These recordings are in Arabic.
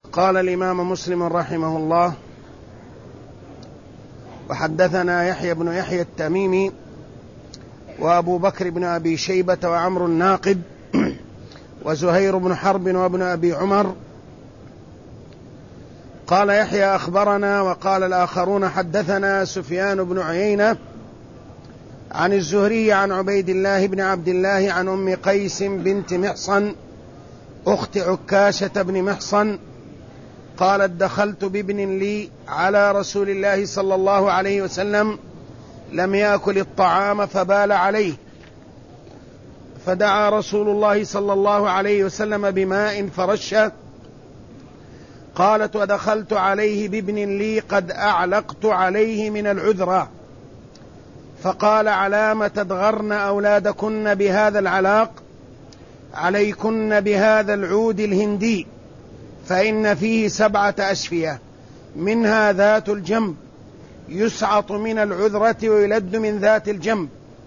قال الإمام مسلم رحمه الله: وحدثنا يحيى بن يحيى التميمي وأبو بكر بن أبي شيبة وعمر الناقد وزهير بن حرب وابن أبي عمر. قال يحيى: أخبرنا. وقال الآخرون: حدثنا سفيان بن عيينة عن الزهري عن عبيد الله بن عبد الله عن أم قيس بنت محصن أخت عكاشة بن محصن قالت: دخلت بابن لي على رسول الله صلى الله عليه وسلم لم يأكل الطعام فبال عليه، فدعا رسول الله صلى الله عليه وسلم بماء فرشه. قالت: ودخلت عليه بابن لي قد أعلقت عليه من العذرة، فقال: علام تدغرن أولادكن بهذا العلاق؟ عليكن بهذا العود الهندي، فإن فيه 7 أشفية، منها ذات الجنب، يسعط من العذرة ويلد من ذات الجنب.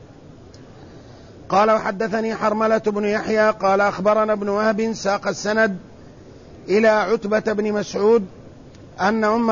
قال: وحدثني حرملة بن يحيى قال: أخبرنا ابن وهب ساق السند إلى عتبة بن مسعود أن أم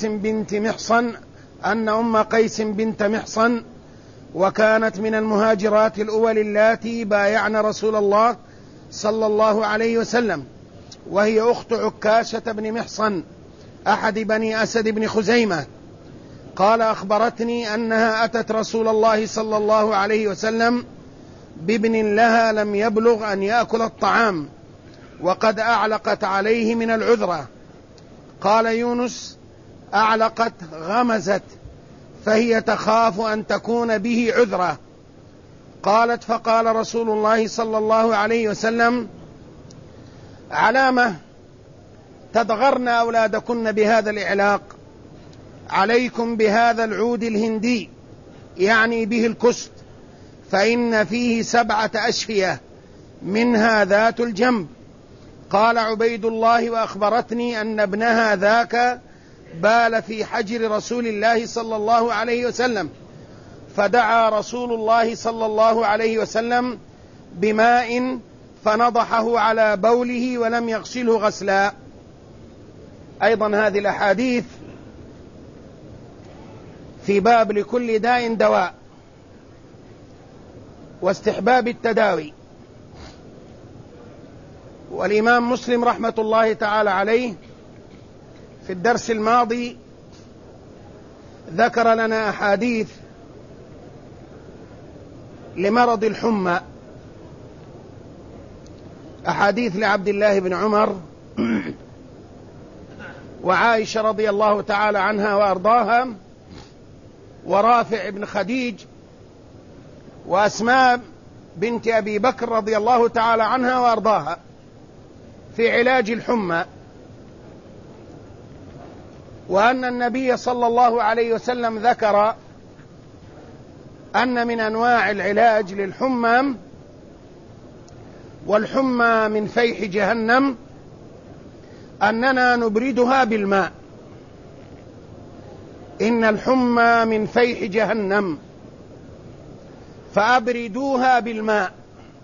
قيس بنت محصن وكانت من المهاجرات الأول اللاتي بايعن رسول الله صلى الله عليه وسلم، وهي أخت عكاشة بن محصن أحد بني أسد بن خزيمة. قال: أخبرتني أنها أتت رسول الله صلى الله عليه وسلم بابن لها لم يبلغ أن يأكل الطعام وقد أعلقت عليه من العذرة. قال يونس: أعلقت غمزت، فهي تخاف أن تكون به عذرة. قالت: فقال رسول الله صلى الله عليه وسلم: علامة تدغرن أولادكن بهذا الإعلاق؟ عليكم بهذا العود الهندي، يعني به الكست، فإن فيه 7 أشفية، منها ذات الجنب. قال عبيد الله: وأخبرتني أن ابنها ذاك بال في حجر رسول الله صلى الله عليه وسلم، فدعا رسول الله صلى الله عليه وسلم بماء فنضحه على بوله ولم يغسله غسلا. أيضا هذه الأحاديث في باب لكل داء دواء واستحباب التداوي. والإمام مسلم رحمة الله تعالى عليه في الدرس الماضي ذكر لنا أحاديث لمرض الحمى، أحاديث لعبد الله بن عمر وعائشة رضي الله تعالى عنها وأرضاها، ورافع بن خديج، وأسماء بنت أبي بكر رضي الله تعالى عنها وأرضاها في علاج الحمى، وأن النبي صلى الله عليه وسلم ذكر أن من أنواع العلاج للحمى، والحمى من فيح جهنم، أننا نبردها بالماء. إن الحمى من فيح جهنم فأبردوها بالماء.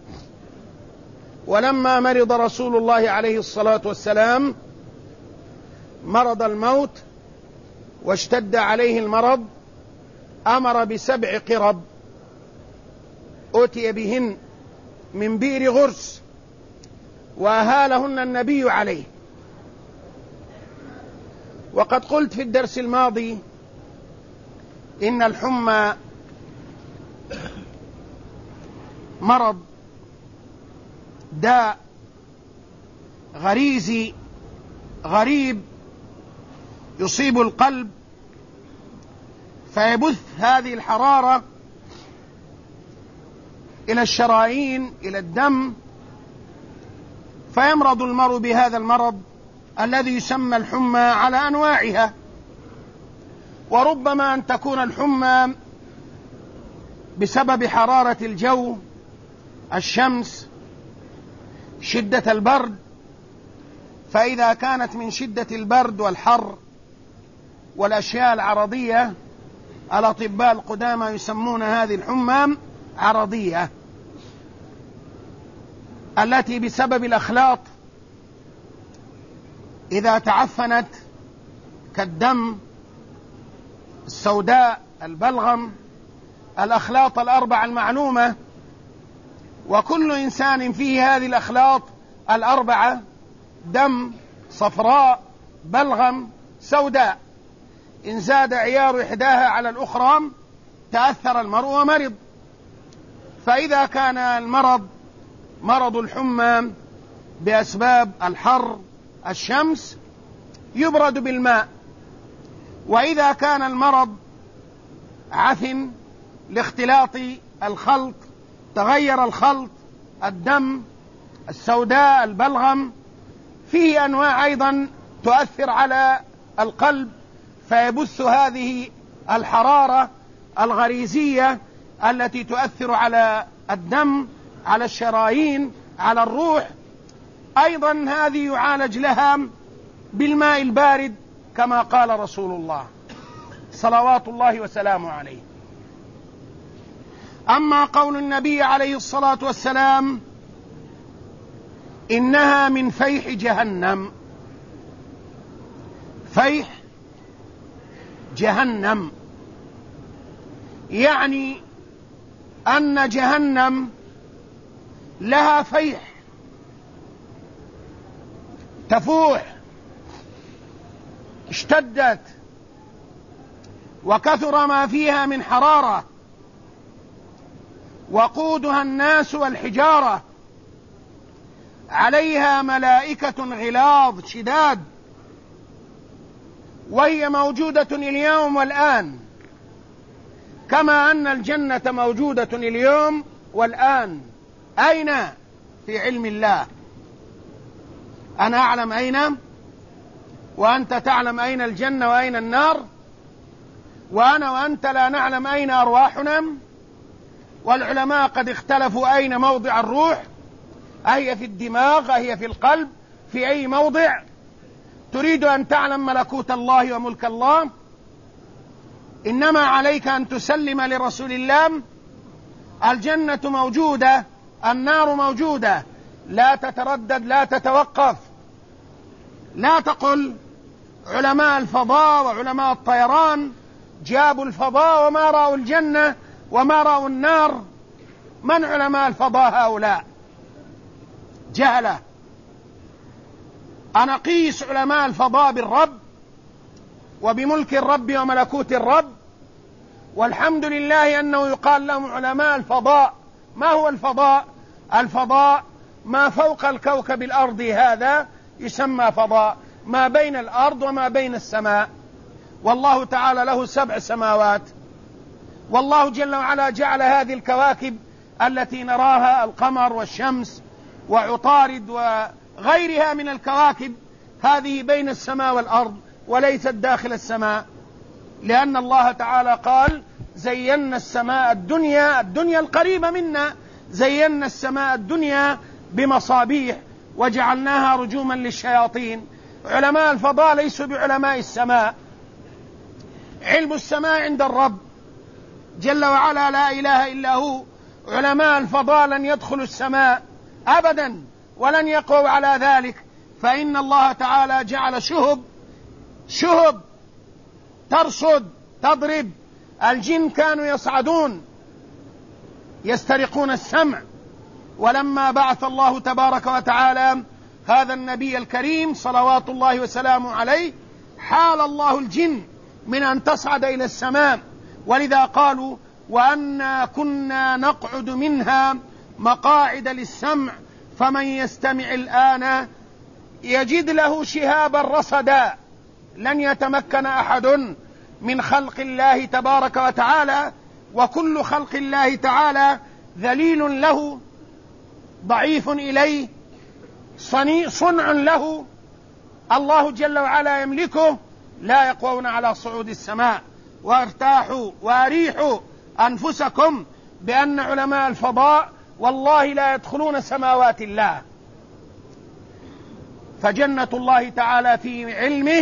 ولما مرض رسول الله عليه الصلاة والسلام مرض الموت واشتد عليه المرض، أمر ب7 قرب أتي بهن من بئر غرس وأهالهن النبي عليه. وقد قلت في الدرس الماضي إن الحمى مرض داء غريزي غريب يصيب القلب، فيبث هذه الحرارة إلى الشرايين إلى الدم، فيمرض المرء بهذا المرض الذي يسمى الحمى على أنواعها. وربما أن تكون الحمى بسبب حرارة الجو، الشمس، شدة البرد. فإذا كانت من شدة البرد والحر والأشياء العرضية، الأطباء القدامى يسمون هذه الحمى عرضية، التي بسبب الأخلاط إذا تعفنت كالدم، السوداء، البلغم، الأخلاط الأربع المعلومة، وكل إنسان فيه هذه الأخلاط الأربعة: دم، صفراء، بلغم، سوداء. إن زاد عيار إحداها على الأخرى تأثر المرء ومرض. فإذا كان المرض مرض الحمى بأسباب الحر، الشمس، يبرد بالماء. وإذا كان المرض عفن لاختلاط الخلط، تغير الخلط، الدم، السوداء، البلغم، فيه أنواع أيضا تؤثر على القلب، فيبث هذه الحرارة الغريزية التي تؤثر على الدم، على الشرايين، على الروح. أيضا هذه يعالج لها بالماء البارد كما قال رسول الله صلوات الله وسلامه عليه. أما قول النبي عليه الصلاة والسلام: إنها من فيح جهنم، فيح جهنم يعني أن جهنم لها فيح، تفوح، اشتدت وكثر ما فيها من حرارة، وقودها الناس والحجارة، عليها ملائكة غلاظ شداد، وهي موجودة اليوم والآن، كما أن الجنة موجودة اليوم والآن. أين؟ في علم الله. أنا أعلم أين، وأنت تعلم أين الجنة وأين النار، وأنا وأنت لا نعلم أين أرواحنا. والعلماء قد اختلفوا أين موضع الروح، أهي في الدماغ، أهي في القلب، في أي موضع؟ تريد أن تعلم ملكوت الله وملك الله، إنما عليك أن تسلم لرسول الله. الجنة موجودة، النار موجودة، لا تتردد، لا تتوقف. لا تقل علماء الفضاء وعلماء الطيران جابوا الفضاء وما رأوا الجنة وما رأوا النار. من علماء الفضاء هؤلاء؟ جهلة. أنا قيس علماء الفضاء بالرب وبملك الرب وملكوت الرب، والحمد لله أنه يقال لهم علماء الفضاء. ما هو الفضاء؟ الفضاء ما فوق الكوكب الأرض هذا يسمى فضاء، ما بين الأرض وما بين السماء. والله تعالى له 7 سماوات، والله جل وعلا جعل هذه الكواكب التي نراها، القمر والشمس وعطارد وغيرها من الكواكب، هذه بين السماء والأرض وليست داخل السماء، لأن الله تعالى قال: زينا السماء الدنيا القريبة منا، زينا السماء الدنيا بمصابيح وجعلناها رجوما للشياطين. علماء الفضاء ليسوا بعلماء السماء، علم السماء عند الرب جل وعلا لا إله إلا هو. علماء الفضاء لن يدخلوا السماء أبدا ولن يقوا على ذلك، فإن الله تعالى جعل شهب ترصد تضرب. الجن كانوا يصعدون يسترقون السمع، ولما بعث الله تبارك وتعالى هذا النبي الكريم صلوات الله وسلامه عليه، حال الله الجن من أن تصعد إلى السماء. ولذا قالوا: وأنا كنا نقعد منها مقاعد للسمع فمن يستمع الآن يجد له شهابا رصدا. لن يتمكن أحد من خلق الله تبارك وتعالى، وكل خلق الله تعالى ذليل له، ضعيف إليه، صنع له، الله جل وعلا يملكه، لا يقوون على صعود السماء. وارتاحوا واريحوا أنفسكم بأن علماء الفضاء والله لا يدخلون سماوات الله. فجنة الله تعالى في علمه،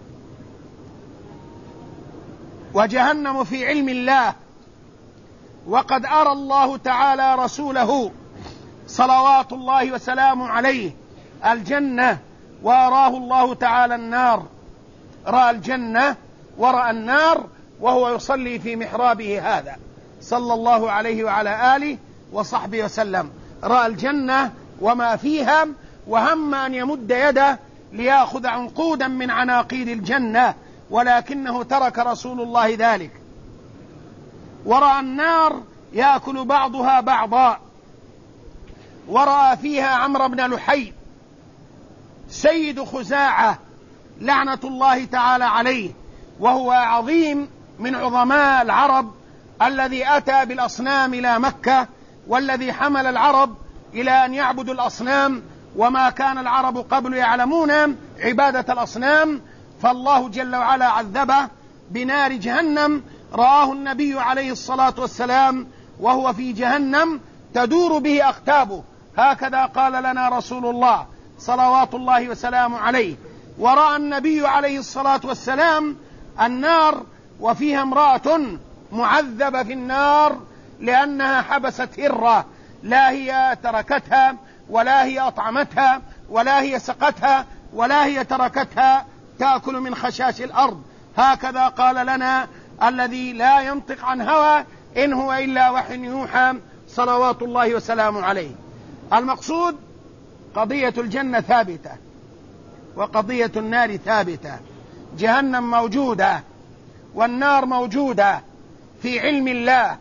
وجهنم في علم الله. وقد أرى الله تعالى رسوله صلوات الله وسلامه عليه الجنة وأراه الله تعالى النار، رأى الجنة ورأى النار وهو يصلي في محرابه هذا صلى الله عليه وعلى آله وصحبه وسلم، رأى الجنة وما فيها، وهم أن يمد يده ليأخذ عنقودا من عناقيد الجنة، ولكنه ترك رسول الله ذلك. ورأى النار يأكل بعضها بعضا، ورأى فيها عمرو بن لحي سيد خزاعة لعنة الله تعالى عليه، وهو عظيم من عظماء العرب الذي أتى بالأصنام إلى مكة، والذي حمل العرب إلى أن يعبدوا الأصنام، وما كان العرب قبل يعلمون عبادة الأصنام، فالله جل وعلا عذبه بنار جهنم. رآه النبي عليه الصلاة والسلام وهو في جهنم تدور به أقتابه، هكذا قال لنا رسول الله صلوات الله وسلامه عليه. ورأى النبي عليه الصلاة والسلام النار وفيها امرأة معذبة في النار لأنها حبست هرة، لا هي تركتها ولا هي أطعمتها ولا هي سقتها ولا هي تركتها تأكل من خشاش الأرض، هكذا قال لنا الذي لا ينطق عن هوى إن هو إلا وحي يوحى صلوات الله وسلامه عليه. المقصود قضية الجنة ثابتة وقضية النار ثابتة، جهنم موجودة والنار موجودة في علم الله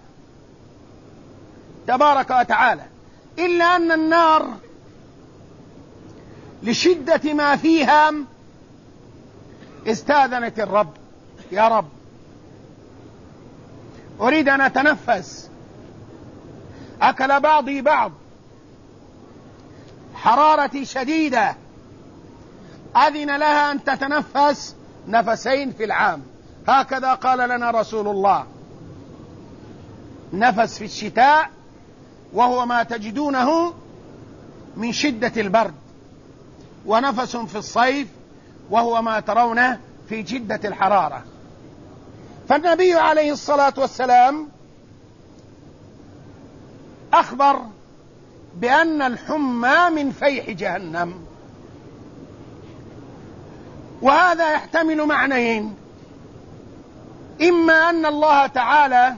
تبارك وتعالى، إلا أن النار لشدة ما فيها استاذنت الرب: يا رب أريد أن أتنفس، أكل بعضي بعض، حرارتي شديدة، أذن لها أن تتنفس نفسين في العام، هكذا قال لنا رسول الله. نفس في الشتاء وهو ما تجدونه من شدة البرد، ونفس في الصيف وهو ما ترونه في شدة الحرارة. فالنبي عليه الصلاة والسلام أخبر بأن الحمى من فيح جهنم، وهذا يحتمل معنيين: إما أن الله تعالى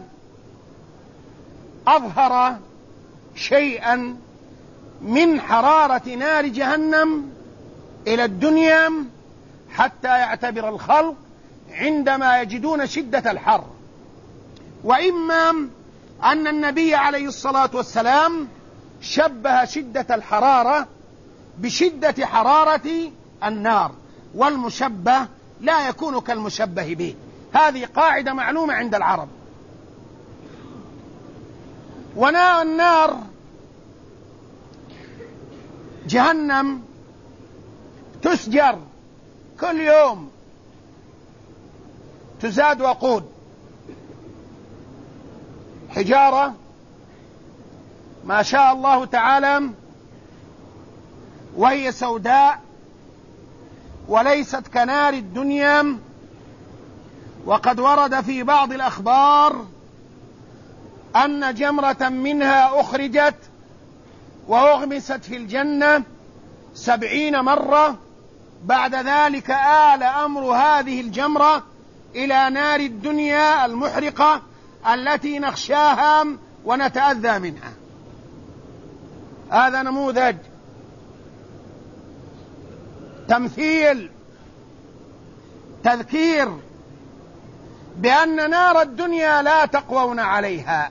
أظهر شيئا من حرارة نار جهنم إلى الدنيا حتى يعتبر الخلق عندما يجدون شدة الحر، وإما أن النبي عليه الصلاة والسلام شبه شدة الحرارة بشدة حرارة النار، والمشبه لا يكون كالمشبه به. هذه قاعدة معلومة عند العرب. ونار النار جهنم تسجر كل يوم، تزاد وقود، حجارة ما شاء الله تعالى، وهي سوداء وليست كنار الدنيا. وقد ورد في بعض الأخبار أن جمرة منها أخرجت وأغمست في الجنة 70 مرة، بعد ذلك آل أمر هذه الجمرة إلى نار الدنيا المحرقة التي نخشاها ونتأذى منها. هذا نموذج، تمثيل، تذكير بأن نار الدنيا لا تقوون عليها.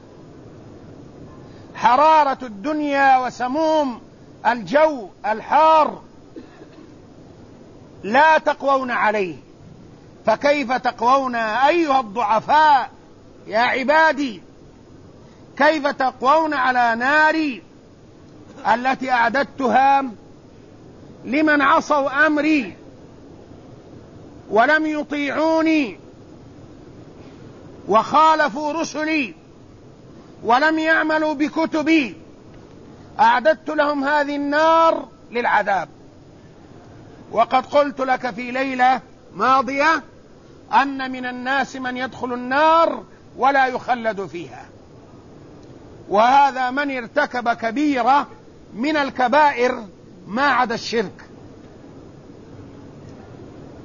حرارة الدنيا وسموم الجو الحار لا تقوون عليه، فكيف تقوون أيها الضعفاء يا عبادي؟ كيف تقوون على ناري التي أعددتها لمن عصوا أمري ولم يطيعوني وخالفوا رسلي ولم يعملوا بكتبي؟ أعددت لهم هذه النار للعذاب. وقد قلت لك في ليلة ماضية أن من الناس من يدخل النار ولا يخلد فيها، وهذا من ارتكب كبيرة من الكبائر ما عدا الشرك.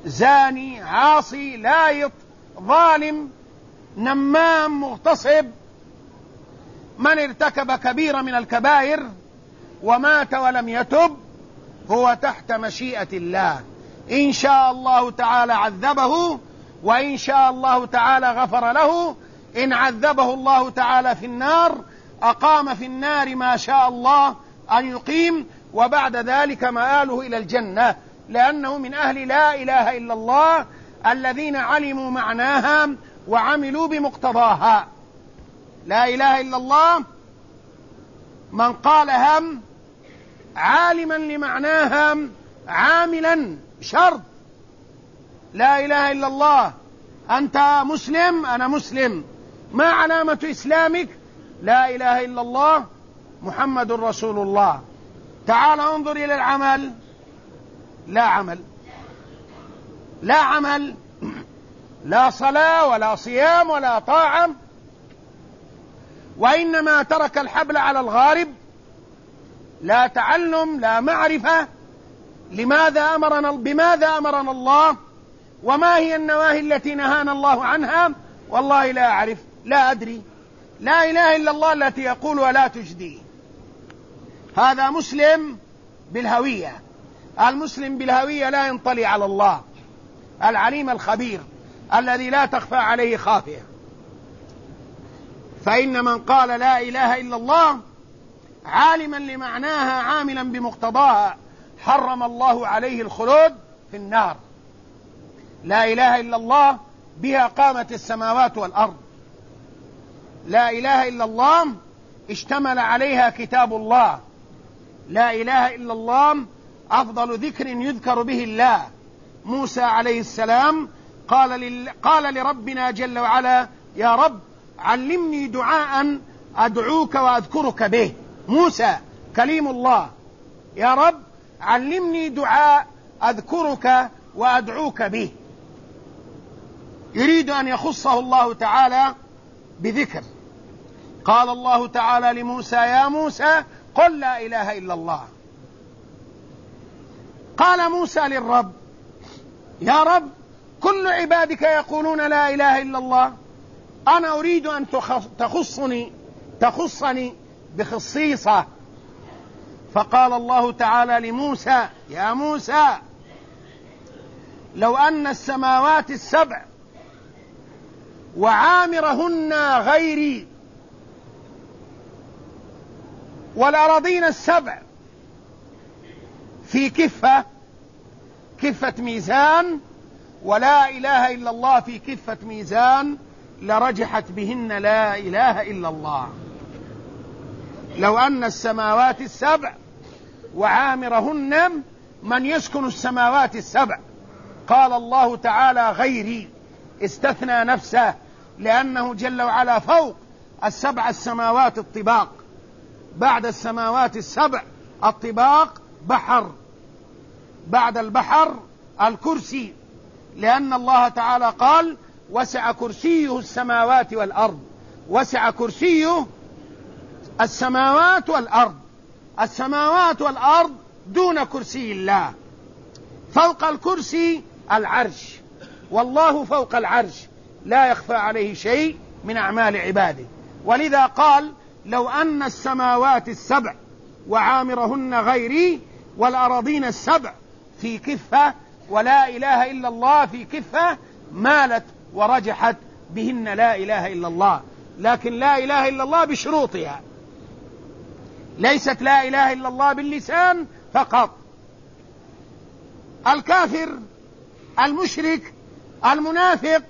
زاني، عاصي، لايط، ظالم، نمام، مغتصب، من ارتكب كبيرة من الكبائر ومات ولم يتب هو تحت مشيئة الله، إن شاء الله تعالى عذبه، وإن شاء الله تعالى غفر له. إن عذبه الله تعالى في النار أقام في النار ما شاء الله أن يقيم، وبعد ذلك مآله إلى الجنة، لأنه من أهل لا إله إلا الله الذين علموا معناها وعملوا بمقتضاها. لا إله إلا الله من قالها عالما لمعناها عاملا، شرط. لا إله إلا الله، أنت مسلم أنا مسلم، ما علامة إسلامك؟ لا إله إلا الله محمد رسول الله. تعال انظر إلى العمل، لا عمل، لا عمل، لا صلاة ولا صيام ولا طاعة، وإنما ترك الحبل على الغارب، لا تعلم لا معرفة. بماذا أمرنا الله؟ وما هي النواهي التي نهانا الله عنها؟ والله لا أعرف، لا أدري. لا إله إلا الله التي يقول ولا تجدي. هذا مسلم بالهوية. المسلم بالهوية لا ينطلي على الله العليم الخبير الذي لا تخفى عليه خافية. فإن من قال لا إله إلا الله عالما لمعناها عاملا بمقتضاها حرم الله عليه الخلود في النار. لا إله إلا الله بها قامت السماوات والأرض. لا إله إلا الله اشتمل عليها كتاب الله. لا إله إلا الله أفضل ذكر يذكر به الله. موسى عليه السلام قال لربنا جل وعلا: يا رب علمني دعاء أدعوك وأذكرك به. موسى كليم الله: يا رب علمني دعاء أذكرك وأدعوك به. يريد أن يخصه الله تعالى بذكر. قال الله تعالى لموسى: يا موسى قل لا إله إلا الله. قال موسى للرب: يا رب كل عبادك يقولون لا إله إلا الله، أنا أريد أن تخصني بخصيصة. فقال الله تعالى لموسى: يا موسى لو أن السماوات السبع وعامرهن غيري والأراضين السبع في كفة ميزان، ولا إله إلا الله في كفة ميزان، لرجحت بهن لا إله إلا الله. لو أن السماوات السبع وعامرهن، من يسكن السماوات السبع؟ قال الله تعالى غيري، استثنى نفسه، لأنه جل وعلا فوق السبع السماوات الطباق. بعد السماوات السبع الطباق بحر، بعد البحر الكرسي، لأن الله تعالى قال: وسع كرسيه السماوات والأرض. وسع كرسيه السماوات والأرض. السماوات والأرض دون كرسي الله. فوق الكرسي العرش، والله فوق العرش لا يخفى عليه شيء من أعمال عباده. ولذا قال: لو أن السماوات السبع وعامرهن غيري والأراضين السبع في كفة ولا إله إلا الله في كفة، مالت ورجحت بهن لا إله إلا الله. لكن لا إله إلا الله بشروطها، ليست لا إله إلا الله باللسان فقط. الكافر، المشرك، المنافق،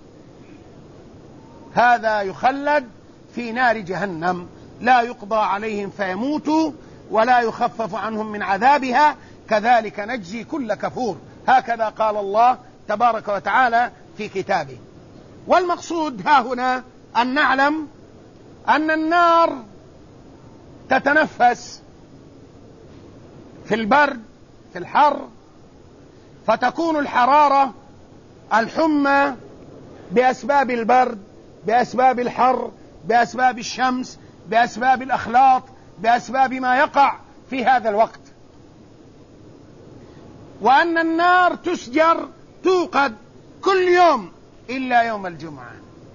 هذا يخلد في نار جهنم، لا يقضى عليهم فيموتوا ولا يخفف عنهم من عذابها، كذلك نجزي كل كفور. هكذا قال الله تبارك وتعالى في كتابه. والمقصود ها هنا أن نعلم أن النار تتنفس في البرد، في الحر، فتكون الحرارة الحمى بأسباب البرد، بأسباب الحر، بأسباب الشمس، بأسباب الأخلاط، بأسباب ما يقع في هذا الوقت. وأن النار توقد كل يوم إلا يوم الجمعة.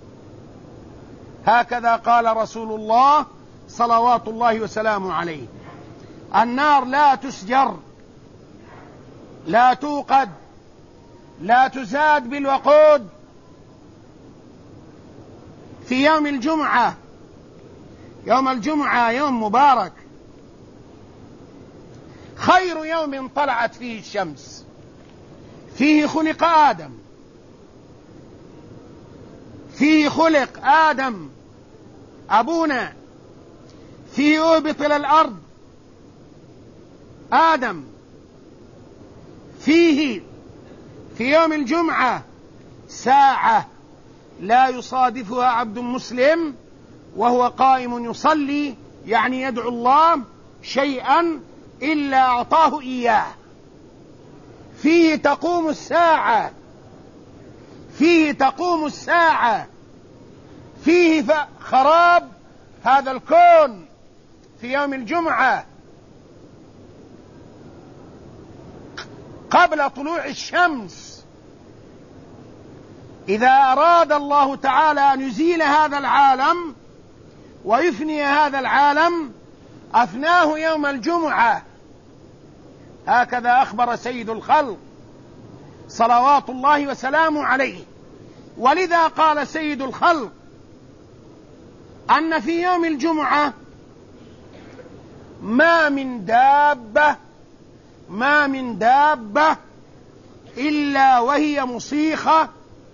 هكذا قال رسول الله صلوات الله وسلامه عليه: النار لا تسجر، لا توقد، لا تزاد بالوقود في يوم الجمعة. يوم الجمعة يوم مبارك، خير يوم طلعت فيه الشمس، فيه خلق آدم، فيه خلق آدم أبونا، فيه أهبط إلى الأرض آدم، فيه في يوم الجمعة ساعة لا يصادفها عبد مسلم وهو قائم يصلي، يعني يدعو الله، شيئا إلا أعطاه إياه. فيه تقوم الساعة، فيه تقوم الساعة، فيه خراب هذا الكون في يوم الجمعة قبل طلوع الشمس. إذا أراد الله تعالى أن يزيل هذا العالم ويفني هذا العالم أفناه يوم الجمعة. هكذا أخبر سيد الخلق صلوات الله وسلامه عليه. ولذا قال سيد الخلق أن في يوم الجمعة ما من دابة إلا وهي مصيخة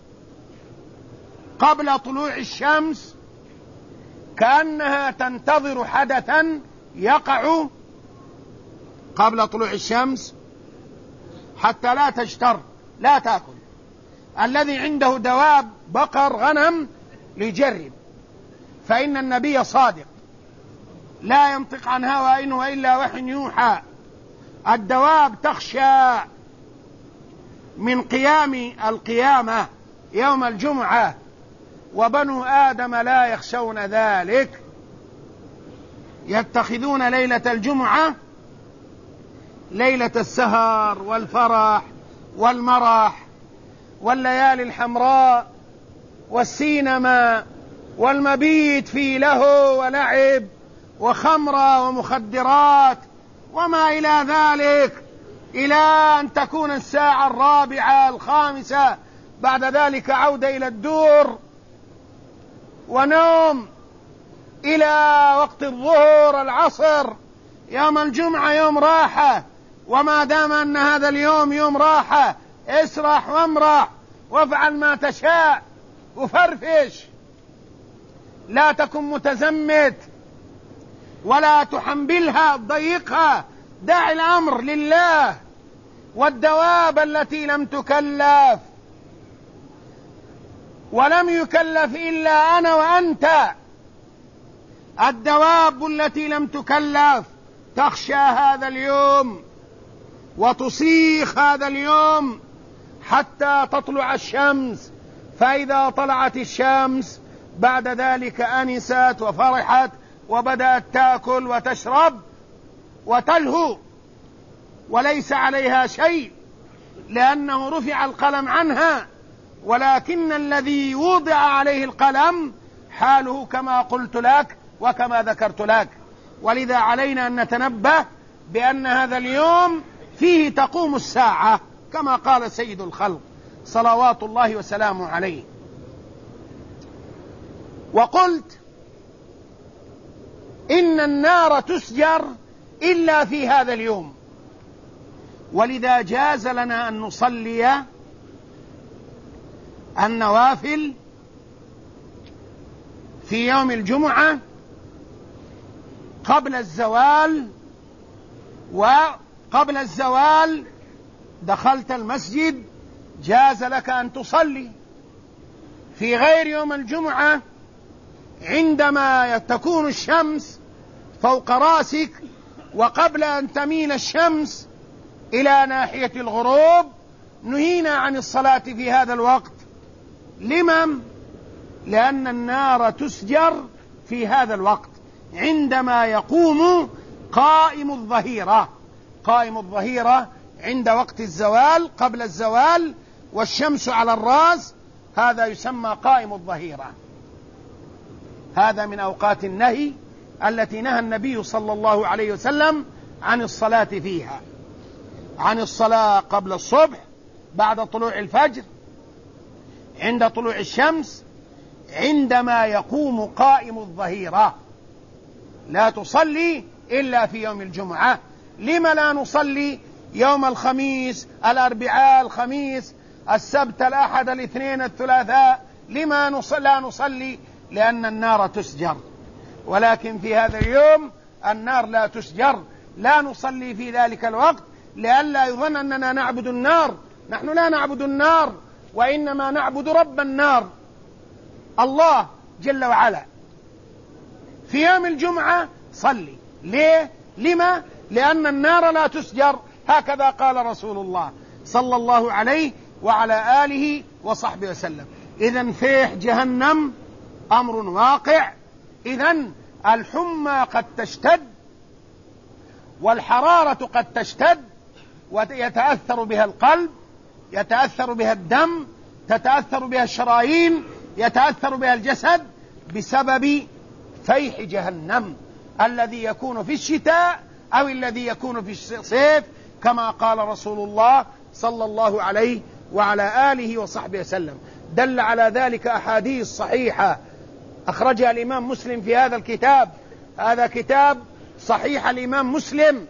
قبل طلوع الشمس، كأنها تنتظر حدثا يقع قبل طلوع الشمس حتى لا تجتر، لا تأكل. الذي عنده دواب بقر غنم ليجرب، فإن النبي صادق لا ينطق عن هوى إن هو إلا وحي يوحى. الدواب تخشى من قيام القيامة يوم الجمعة، وبنو آدم لا يخشون ذلك، يتخذون ليلة الجمعة ليلة السهر والفرح والمرح والليالي الحمراء والسينما والمبيت في له ولعب وخمرة ومخدرات وما إلى ذلك، إلى أن تكون الساعة 4 5، بعد ذلك عودة إلى الدور ونوم إلى وقت الظهر العصر. يوم الجمعة يوم راحة، وما دام أن هذا اليوم يوم راحة اسرح وامرح وافعل ما تشاء وفرفش، لا تكن متزمت ولا تحنبلها تضيقها، دع الأمر لله. والدواب التي لم تكلف ولم يكلف إلا أنا وأنت، الدواب التي لم تكلف تخشى هذا اليوم وتصيخ هذا اليوم حتى تطلع الشمس، فإذا طلعت الشمس بعد ذلك أنست وفرحت وبدأت تأكل وتشرب وتلهو وليس عليها شيء، لأنه رفع القلم عنها. ولكن الذي وضع عليه القلم حاله كما قلت لك وكما ذكرت لك. ولذا علينا أن نتنبه بأن هذا اليوم فيه تقوم الساعة كما قال سيد الخلق صلوات الله وسلامه عليه. وقلت إن النار تسجر إلا في هذا اليوم، ولذا جاز لنا أن نصلي النوافل في يوم الجمعة قبل الزوال، وقبل الزوال دخلت المسجد جاز لك أن تصلي. في غير يوم الجمعة عندما تكون الشمس فوق راسك وقبل أن تميل الشمس إلى ناحية الغروب نهينا عن الصلاة في هذا الوقت. لمن؟ لأن النار تسجر في هذا الوقت عندما يقوم قائم الظهيرة. قائم الظهيرة عند وقت الزوال، قبل الزوال والشمس على الرأس، هذا يسمى قائم الظهيرة. هذا من أوقات النهي التي نهى النبي صلى الله عليه وسلم عن الصلاة فيها، عن الصلاة قبل الصبح، بعد طلوع الفجر، عند طلوع الشمس، عندما يقوم قائم الظهيرة. لا تصلي إلا في يوم الجمعة. لما لا نصلي يوم الخميس، الأربعاء، الخميس، السبت، الأحد، الاثنين، الثلاثاء؟ لما لا نصلي؟ لأن النار تسجر. ولكن في هذا اليوم النار لا تسجر، لا نصلي في ذلك الوقت لئلا يظن أننا نعبد النار. نحن لا نعبد النار، وإنما نعبد رب النار، الله جل وعلا. في يوم الجمعة صلي. ليه؟ لما؟ لأن النار لا تسجر، هكذا قال رسول الله صلى الله عليه وعلى آله وصحبه وسلم. إذن فيح جهنم أمر واقع. إذن الحمى قد تشتد، والحرارة قد تشتد، ويتأثر بها القلب، يتأثر بها الدم، تتأثر بها الشرايين، يتأثر بها الجسد، بسبب فيح جهنم الذي يكون في الشتاء أو الذي يكون في الصيف، كما قال رسول الله صلى الله عليه وعلى آله وصحبه وسلم. دل على ذلك أحاديث صحيحة أخرجها الإمام مسلم في هذا الكتاب. هذا كتاب صحيح الإمام مسلم،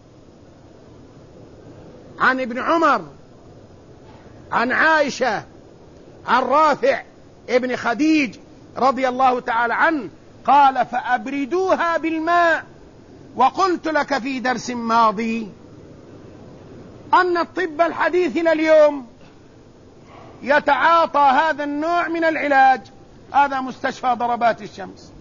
عن ابن عمر، عن عائشة، عن رافع ابن خديج رضي الله تعالى عنه قال: فأبردوها بالماء. وقلت لك في درس ماضي أن الطب الحديث لليوم يتعاطى هذا النوع من العلاج. هذا مستشفى ضربات الشمس،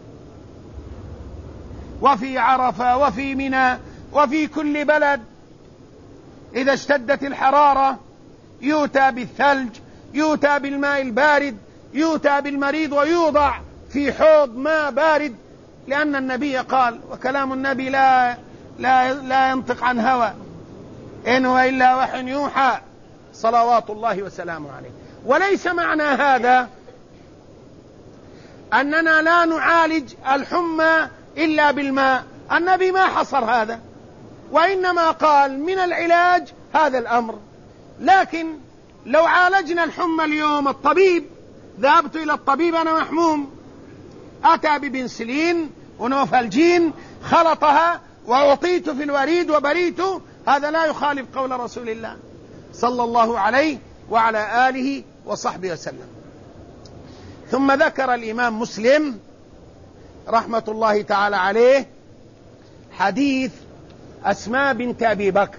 وفي عرفة وفي منى وفي كل بلد إذا اشتدت الحرارة يؤتى بالثلج، يؤتى بالماء البارد، يؤتى بالمريض ويوضع في حوض ماء بارد، لأن النبي قال، وكلام النبي لا ينطق عن هوى، إن هو إلا وحي يوحى، صلوات الله وسلامه عليه. وليس معنى هذا أننا لا نعالج الحمى إلا بالماء. النبي ما حصر هذا، وإنما قال من العلاج هذا الأمر. لكن لو عالجنا الحمى اليوم، الطبيب، ذهبت إلى الطبيب أنا محموم، أتى ببنسلين ونوفالجين، خلطها وأعطيت في الوريد وبريت، هذا لا يخالف قول رسول الله صلى الله عليه وعلى آله وصحبه وسلم. ثم ذكر الإمام مسلم رحمة الله تعالى عليه حديث أسماء بنت أبي بكر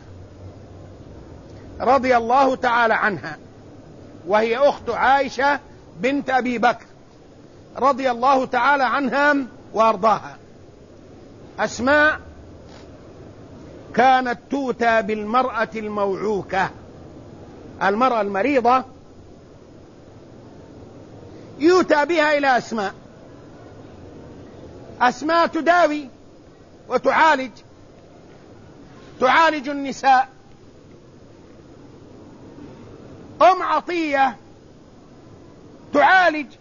رضي الله تعالى عنها، وهي أخت عائشة بنت أبي بكر رضي الله تعالى عنها وأرضاها. أسماء كانت تؤتى بالمرأة الموعوكة، المرأة المريضة يؤتى بها إلى أسماء. أسماء تداوي وتعالج النساء. أم عطية تعالج،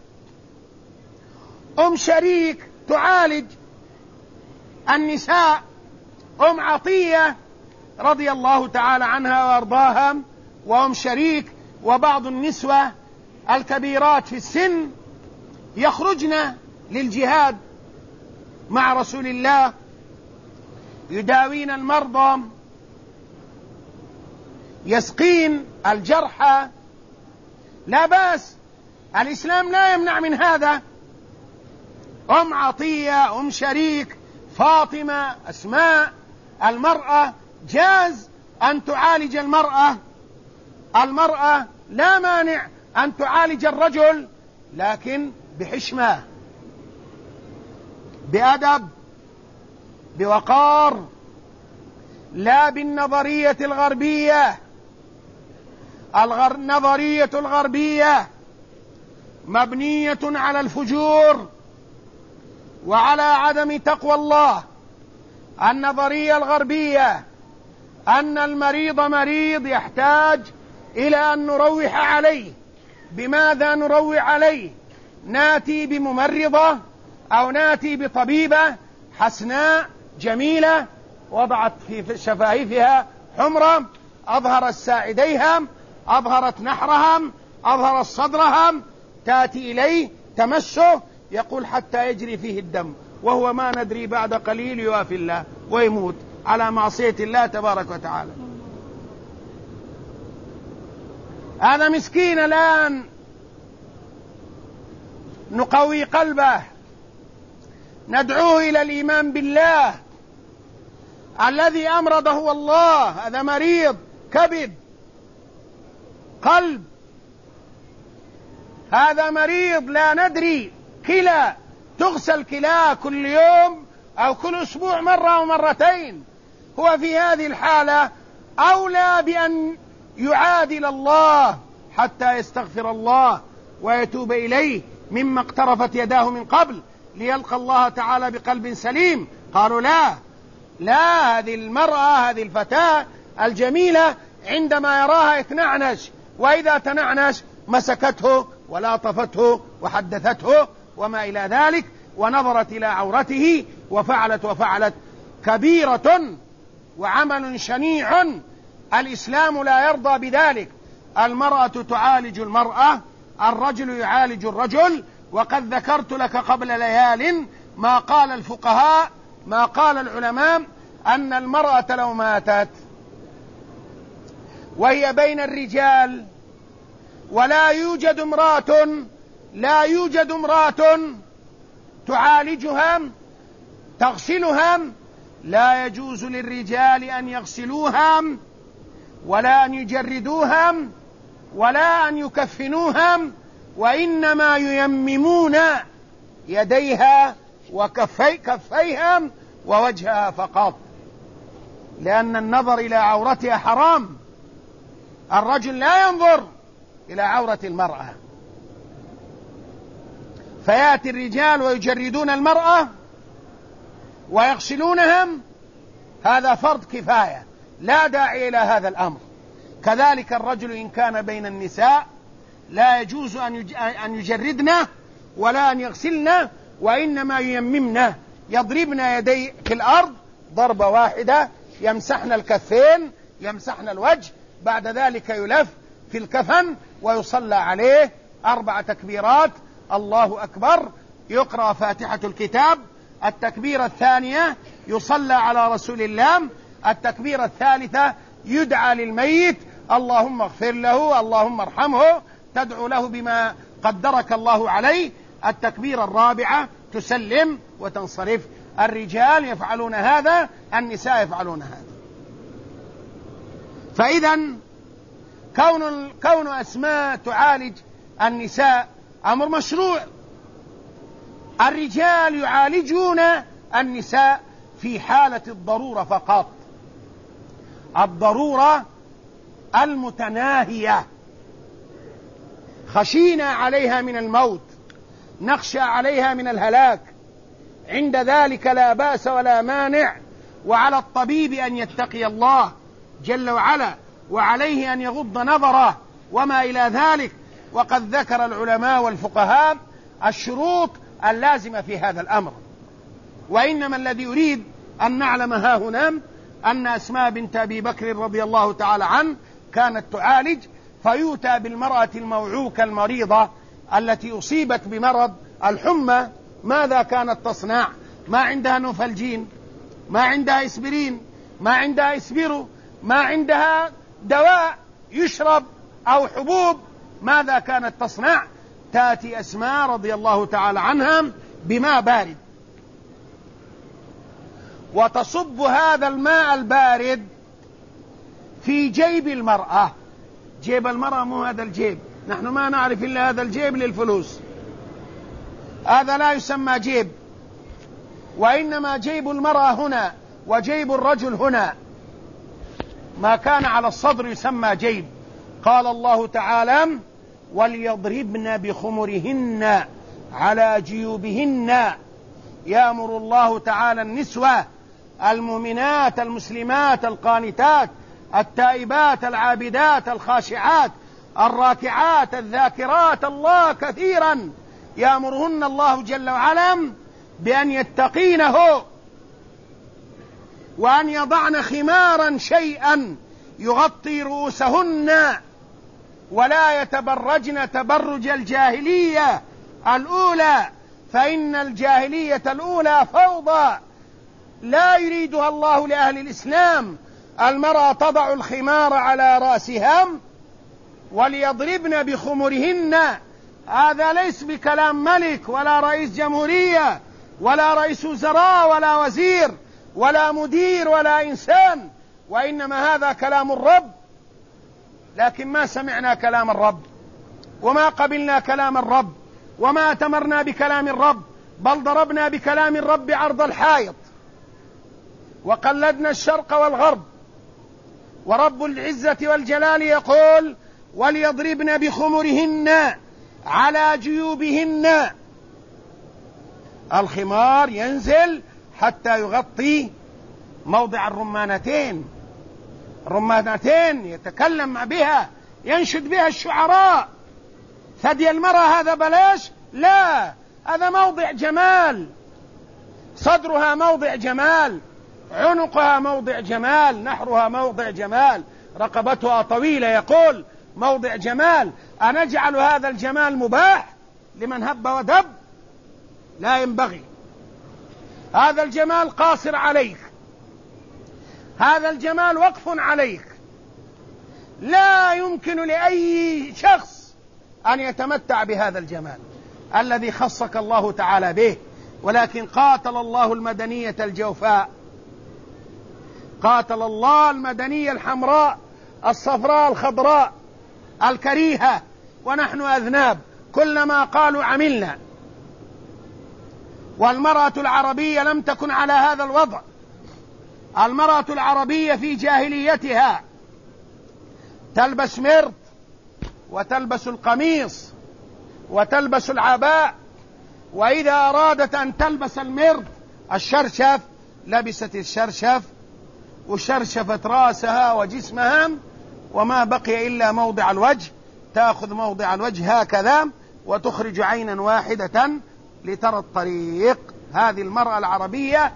أم شريك تعالج النساء. أم عطية رضي الله تعالى عنها وأرضاها، وأم شريك، وبعض النسوة الكبيرات في السن يخرجن للجهاد مع رسول الله، يداوين المرضى، يسقين الجرحى، لا بأس، الإسلام لا يمنع من هذا. أم عطية، أم شريك، فاطمة، أسماء، المرأة جاز أن تعالج المرأة لا مانع أن تعالج الرجل، لكن بحشمة، بأدب، بوقار، لا بالنظرية الغربية. النظرية الغربية مبنية على الفجور وعلى عدم تقوى الله. النظرية الغربية أن المريض مريض يحتاج إلى أن نروح عليه. بماذا نروح عليه؟ ناتي بممرضة أو ناتي بطبيبة حسناء جميلة وضعت في شفايفها حمرة، أظهرت ساعديها، أظهرت نحرها، أظهرت صدرها، تأتي إليه تمسه، يقول حتى يجري فيه الدم، وهو ما ندري بعد قليل يوافي الله ويموت على معصية الله تبارك وتعالى. هذا مسكين الآن نقوي قلبه، ندعوه إلى الإيمان بالله. الذي أمرضه هو الله، هذا مريض كبد قلب، هذا مريض لا ندري، كلى تغسل كلاه كل يوم أو كل أسبوع مرة أو مرتين. هو في هذه الحالة أولى بأن يعادل الله حتى يستغفر الله ويتوب إليه مما اقترفت يداه من قبل ليلقى الله تعالى بقلب سليم. قالوا لا، هذه المرأة، هذه الفتاة الجميلة عندما يراها يتنعنش، وإذا تنعنش مسكته ولاطفته وحدثته وما إلى ذلك، ونظرت إلى عورته وفعلت كبيرة وعمل شنيع الإسلام لا يرضى بذلك. المرأة تعالج المرأة، الرجل يعالج الرجل. وقد ذكرت لك قبل ليال ما قال الفقهاء، ما قال العلماء، أن المرأة لو ماتت وهي بين الرجال ولا يوجد امرأة تعالجها تغسلها، لا يجوز للرجال أن يغسلوها ولا أن يجردوها ولا أن يكفنوها، وإنما ييممون يديها وكفيها ووجهها فقط، لأن النظر إلى عورتها حرام. الرجل لا ينظر إلى عورة المرأة، فيأتي الرجال ويجردون المرأة ويغسلونها، هذا فرض كفاية، لا داعي إلى هذا الأمر. كذلك الرجل إن كان بين النساء لا يجوز أن يجردنه ولا أن يغسلنه، وإنما ييممنه، يضربن يدي في الأرض ضربة واحدة، يمسحن الكفين، يمسحن الوجه، بعد ذلك يلف في الكفن ويصلى عليه 4 تكبيرات، الله أكبر، يقرأ فاتحة الكتاب، التكبيرة الثانية يصلى على رسول الله، التكبيرة الثالثة يدعى للميت اللهم اغفر له، اللهم ارحمه، تدعو له بما قدرك الله عليه، التكبيرة الرابعة تسلم وتنصرف. الرجال يفعلون هذا، النساء يفعلون هذا. فإذا كون أسماء تعالج النساء أمر مشروع. الرجال يعالجون النساء في حالة الضرورة فقط، الضرورة المتناهية، خشينا عليها من الموت، نخشى عليها من الهلاك، عند ذلك لا بأس ولا مانع، وعلى الطبيب أن يتقي الله جل وعلا، وعليه أن يغض نظره وما إلى ذلك. وقد ذكر العلماء والفقهاء الشروط اللازمة في هذا الأمر. وإنما الذي يريد أن نعلم ها هنا أن أسماء بنت أبي بكر رضي الله تعالى عنه كانت تعالج، فيؤتى بالمرأة الموعوكة المريضة التي أصيبت بمرض الحمى، ماذا كانت تصنع؟ ما عندها نوفالجين، ما عندها إسبرين، ما عندها إسبيرو، ما عندها دواء يشرب أو حبوب، ماذا كانت تصنع؟ تأتي أسماء رضي الله تعالى عنها بماء بارد، وتصب هذا الماء البارد في جيب المرأة. جيب المرأة مو هذا الجيب، نحن ما نعرف إلا هذا الجيب للفلوس، هذا لا يسمى جيب، وإنما جيب المرأة هنا وجيب الرجل هنا، ما كان على الصدر يسمى جيب. قال الله تعالى وليضربن بخمرهن على جيوبهن، يأمر الله تعالى النسوة المؤمنات المسلمات القانتات التائبات العابدات الخاشعات الراكعات الذاكرات الله كثيرا، يأمرهن الله جل وعلا بأن يتقينه وأن يضعن خمارا شيئا يغطي رؤوسهن، ولا يتبرجن تبرج الجاهلية الأولى، فإن الجاهلية الأولى فوضى لا يريدها الله لأهل الإسلام. المرأة تضع الخمار على رأسها وليضربن بخمرهن. هذا ليس بكلام ملك ولا رئيس جمهورية ولا رئيس وزراء ولا وزير ولا مدير ولا إنسان، وإنما هذا كلام الرب. لكن ما سمعنا كلام الرب وما قبلنا كلام الرب وما أتمرنا بكلام الرب، بل ضربنا بكلام الرب عرض الحائط وقلدنا الشرق والغرب. ورب العزة والجلال يقول: وليضربن بخمرهن على جيوبهن. الخمار ينزل حتى يغطي موضع الرمانتين يتكلم بها، ينشد بها الشعراء. ثدي المرأة هذا بلاش؟ لا، هذا موضع جمال. صدرها موضع جمال، عنقها موضع جمال، نحرها موضع جمال، رقبتها طويلة، يقول موضع جمال. أنجعل هذا الجمال مباح لمن هب ودب؟ لا ينبغي. هذا الجمال قاصر عليك، هذا الجمال وقف عليك، لا يمكن لأي شخص أن يتمتع بهذا الجمال الذي خصك الله تعالى به. ولكن قاتل الله المدنية الجوفاء، قاتل الله المدنية الحمراء الصفراء الخضراء الكريهة، ونحن أذناب، كلما قالوا عملنا. والمرأة العربية لم تكن على هذا الوضع. المرأة العربية في جاهليتها تلبس مرط وتلبس القميص وتلبس العباء، وإذا أرادت أن تلبس المرط الشرشف لبست الشرشف وشرشفت رأسها وجسمها، وما بقي إلا موضع الوجه، تأخذ موضع الوجه هكذا وتخرج عينا واحدة لترى الطريق. هذه المرأة العربية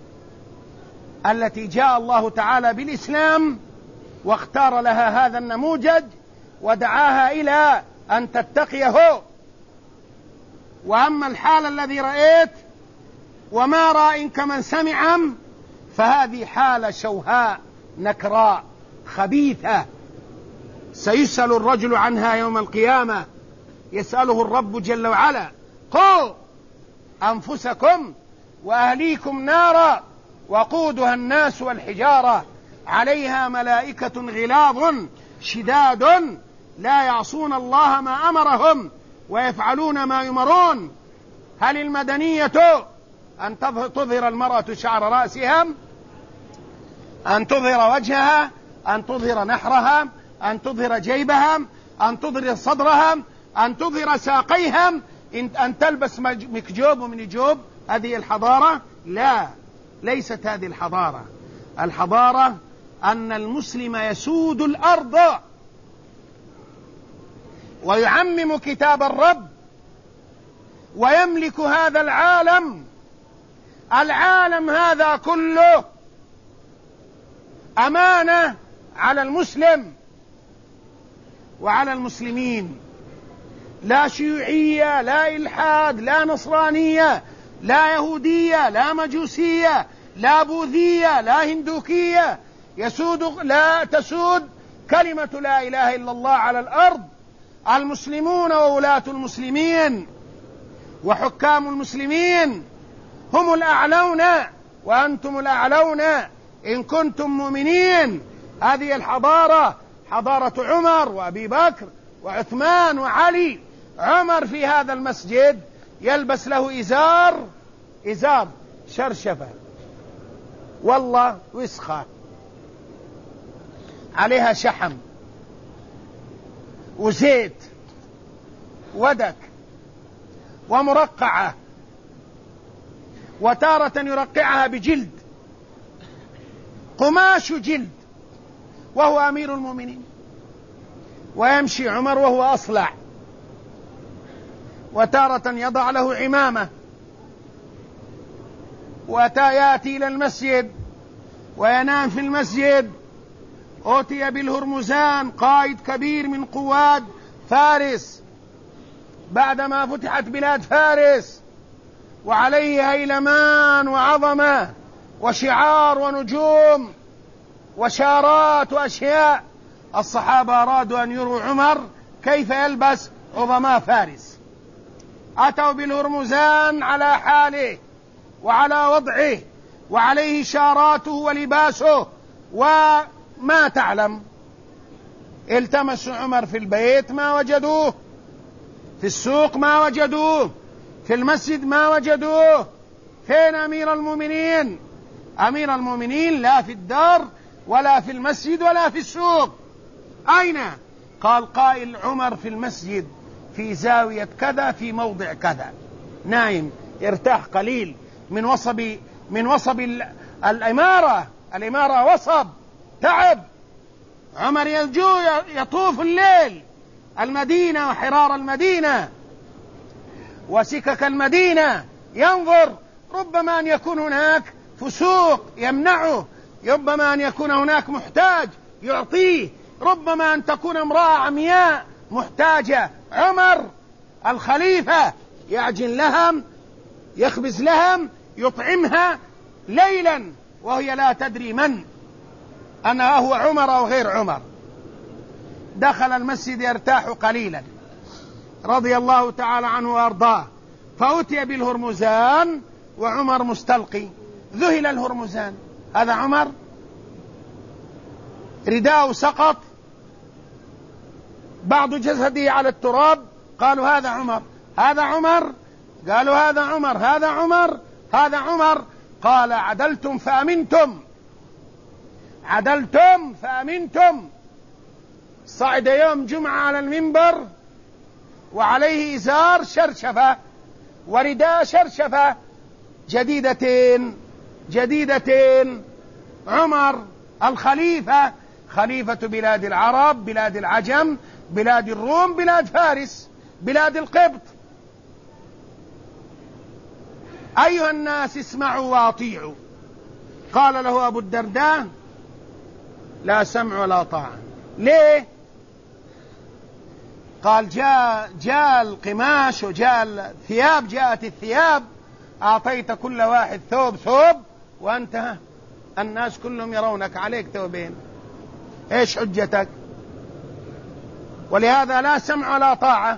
التي جاء الله تعالى بالإسلام واختار لها هذا النموذج ودعاها إلى أن تتقيه. وأما الحال الذي رأيت وما راء كمن سمع، فهذه حالة شوهاء نكراء خبيثة سيسأل الرجل عنها يوم القيامة، يسأله الرب جل وعلا: قوا أنفسكم وأهليكم نارا وقودها الناس والحجارة عليها ملائكة غلاظ شداد لا يعصون الله ما أمرهم ويفعلون ما يمرون. هل المدنية أن تظهر المرأة شعر رأسها، أن تظهر وجهها، أن تظهر نحرها، أن تظهر جيبها، أن تظهر صدرها، أن تظهر ساقيها، أن تلبس مكجوب ومنجوب؟ هذه الحضارة؟ لا، ليست هذه الحضارة. الحضارة أن المسلم يسود الأرض ويعمم كتاب الرب ويملك هذا العالم. العالم هذا كله أمانة على المسلم وعلى المسلمين، لا شيوعية، لا إلحاد، لا نصرانية، لا يهودية، لا مجوسية، لا بوذية، لا هندوكية لا تسود كلمة لا إله إلا الله على الأرض. المسلمون وولاة المسلمين وحكام المسلمين هم الأعلون وأنتم الأعلون إن كنتم مؤمنين. هذه الحضارة حضارة عمر وأبي بكر وعثمان وعلي. عمر في هذا المسجد يلبس له إزار شرشفة، والله وسخة عليها شحم وزيت ودك ومرقعة، وتارة يرقعها بجلد، قماش جلد، وهو أمير المؤمنين، ويمشي عمر وهو أصلع، وتارة يضع له عمامة، ويأتي إلى المسجد وينام في المسجد. أوتي بالهرمزان قائد كبير من قواد فارس بعدما فتحت بلاد فارس، وعليه هيلمان وعظمة وشعار ونجوم وشارات وأشياء. الصحابة أرادوا أن يروا عمر كيف يلبس عظماء فارس، أتوا بالهرمزان على حاله وعلى وضعه، وعليه شاراته ولباسه وما تعلم. التمسوا عمر في البيت ما وجدوه، في السوق ما وجدوه، في المسجد ما وجدوه. فين أمير المؤمنين؟ أمير المؤمنين لا في الدار ولا في المسجد ولا في السوق. أين؟ قال قائل عمر في المسجد في زاوية كذا في موضع كذا، نايم ارتاح قليل من وصب الإمارة وصب تعب. عمر يطوف الليل المدينة وحرار المدينة وسكك المدينة ينظر، ربما أن يكون هناك فسوق يمنعه، ربما أن يكون هناك محتاج يعطيه، ربما أن تكون امرأة عمياء محتاجة. عمر الخليفة يعجن لهم، يخبز لهم، يطعمها ليلا وهي لا تدري من أنا هو عمر أو غير عمر. دخل المسجد يرتاح قليلا رضي الله تعالى عنه وأرضاه، فأتي بالهرمزان وعمر مستلقي. ذهل الهرمزان، هذا عمر؟ رداءه سقط، بعض جسده على التراب، قالوا هذا عمر، هذا عمر، قالوا هذا عمر، هذا عمر، هذا عمر. قال عدلتم فأمنتم، عدلتم فأمنتم. صعد يوم جمعة على المنبر وعليه إزار شرشفة ورداء شرشفة جديدتين. عمر الخليفة، خليفة بلاد العرب، بلاد العجم، بلاد الروم، بلاد فارس، بلاد القبط. أيها الناس اسمعوا واطيعوا. قال له أبو الدرداء لا سمع ولا طاعة. ليه؟ قال جاء القماش وجاء الثياب، جاءت الثياب، أعطيت كل واحد ثوب وأنت الناس كلهم يرونك عليك ثوبين، إيش حجتك؟ ولهذا لا سمع ولا طاعة،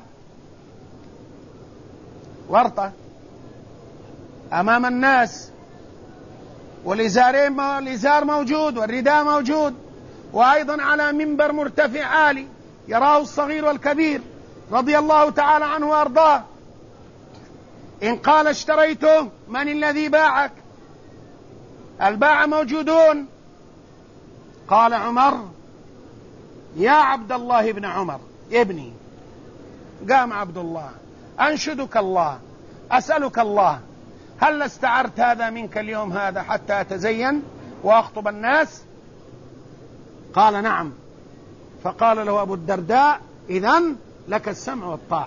ورطة أمام الناس. والإزار موجود والرداء موجود، وأيضا على منبر مرتفع عالي يراه الصغير والكبير رضي الله تعالى عنه وأرضاه. إن قال اشتريته، من الذي باعك؟ الباعة موجودون. قال عمر يا عبد الله بن عمر ابني. قام عبد الله أنشدك الله، أسألك الله، هل استعرت هذا منك اليوم هذا حتى أتزين وأخطب الناس؟ قال نعم. فقال له أبو الدرداء إذن لك السمع والطاعة.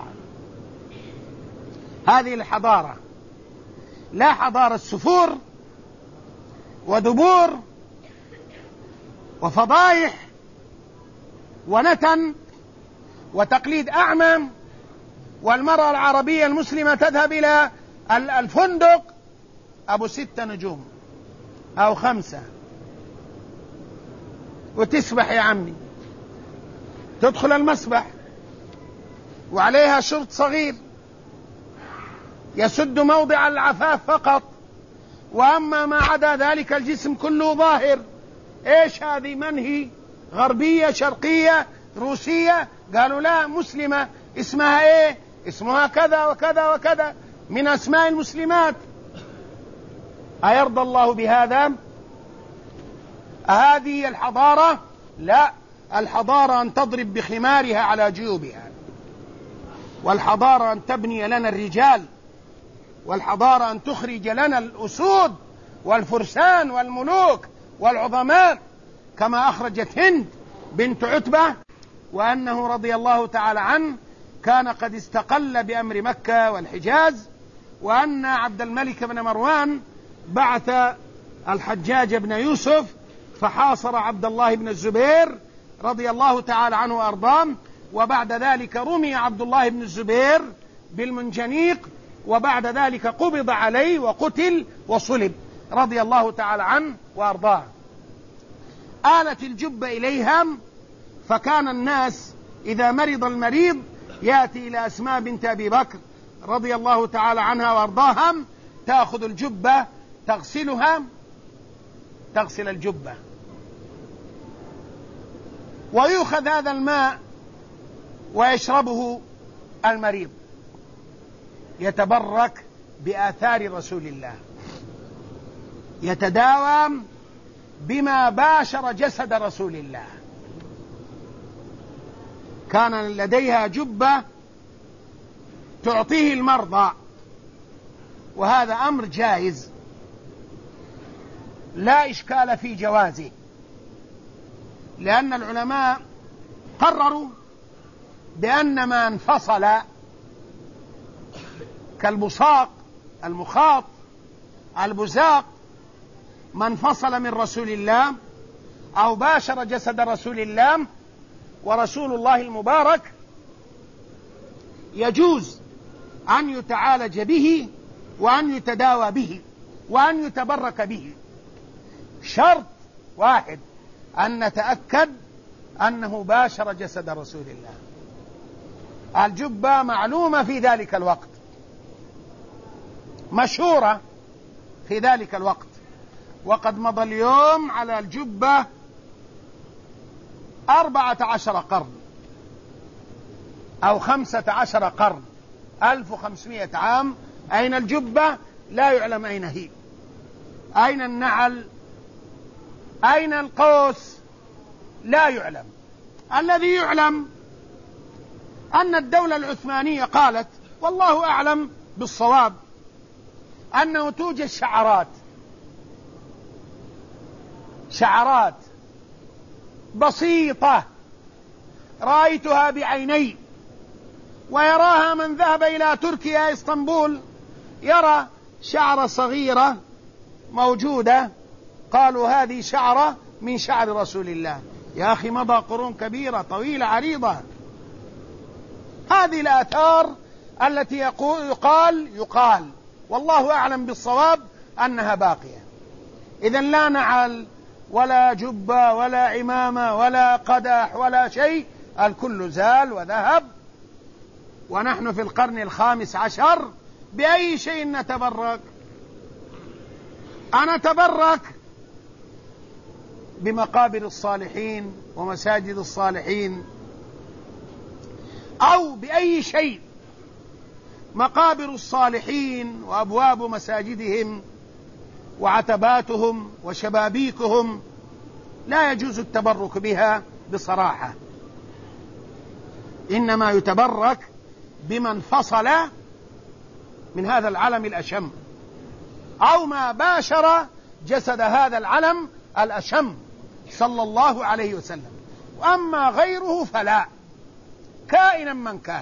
هذه الحضارة، لا حضارة سفور ودبور وفضايح ونتن وتقليد أعمى، والمرأة العربية المسلمة تذهب إلى الفندق أبو 6 نجوم أو 5 وتسبح يا عمي، تدخل المسبح وعليها شرط صغير يسد موضع العفاف فقط، وأما ما عدا ذلك الجسم كله ظاهر. إيش هذه؟ من هي؟ غربية، شرقية، روسية؟ قالوا لا، مسلمة. اسمها إيه؟ اسمها كذا وكذا وكذا من أسماء المسلمات. أيرضى الله بهذا؟ هذه الحضارة؟ لا، الحضارة أن تضرب بخمارها على جيوبها، والحضارة أن تبني لنا الرجال، والحضارة أن تخرج لنا الأسود والفرسان والملوك والعظماء كما أخرجت هند بنت عتبة، وأنه رضي الله تعالى عنه كان قد استقل بأمر مكة والحجاز، وأن عبد الملك بن مروان بعث الحجاج بن يوسف فحاصر عبد الله بن الزبير رضي الله تعالى عنه وأرضاه، وبعد ذلك رمي عبد الله بن الزبير بالمنجنيق، وبعد ذلك قبض عليه وقتل وصلب رضي الله تعالى عنه وأرضاه. آلت الجبة إليهم، فكان الناس إذا مرض المريض يأتي إلى أسماء بنت أبي بكر رضي الله تعالى عنها وأرضاها، تأخذ الجبة تغسلها، تغسل الجبة، ويؤخذ هذا الماء ويشربه المريض، يتبرك بآثار رسول الله، يتداوى بما باشر جسد رسول الله. كان لديها جبة تعطيه المرضى، وهذا أمر جائز لا إشكال في جوازه، لأن العلماء قرروا بأن ما انفصل كالبصاق، المخاط، البزاق، ما انفصل من رسول الله أو باشر جسد رسول الله ورسول الله المبارك، يجوز أن يتعالج به وأن يتداوى به وأن يتبرك به، شرط واحد: أن نتأكد أنه باشر جسد رسول الله. الجبة معلومة في ذلك الوقت، مشهورة في ذلك الوقت، وقد مضى اليوم على الجبة 14 قرن أو 15 قرن، 1500 عام. أين الجبة؟ لا يعلم أين هي، أين النعل، أين القوس، لا يعلم. الذي يعلم أن الدولة العثمانية قالت، والله أعلم بالصواب، أنه توجد شعرات بسيطة رأيتها بعيني، ويراها من ذهب إلى تركيا اسطنبول، يرى شعرة صغيرة موجودة، قالوا هذه شعرة من شعر رسول الله. يا أخي مضى قرون كبيرة طويلة عريضة. هذه الآثار التي يقال والله أعلم بالصواب أنها باقية. إذن لا نعل ولا جبة ولا عمامة ولا قدح ولا شيء، الكل زال وذهب، ونحن في القرن 15. بأي شيء نتبرك؟ أنا أتبرك بمقابر الصالحين ومساجد الصالحين، أو بأي شيء. مقابر الصالحين وأبواب مساجدهم وعتباتهم وشبابيكهم لا يجوز التبرك بها بصراحة، إنما يتبرك بمن فصل من هذا العلم الأشم، أو ما باشر جسد هذا العلم الأشم صلى الله عليه وسلم. وأما غيره فلا، كائنا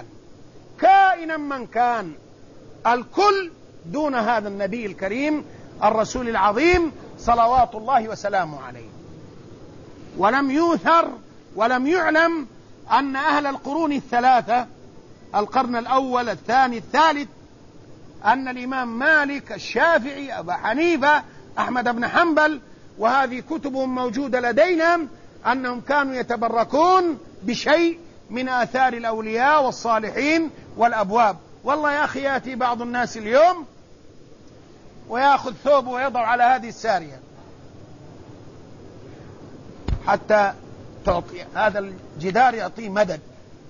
من كان، الكل دون هذا النبي الكريم الرسول العظيم صلوات الله وسلامه عليه. ولم يؤثر ولم يعلم أن أهل القرون الثلاثة، القرن الأول الثاني الثالث، أن الإمام مالك، الشافعي، أبا حنيفة، أحمد بن حنبل، وهذه كتبهم موجودة لدينا، أنهم كانوا يتبركون بشيء من آثار الأولياء والصالحين والأبواب. والله يا أخي يأتي بعض الناس اليوم ويأخذ ثوبه ويضع على هذه السارية حتى تعطي هذا الجدار يعطيه مدد.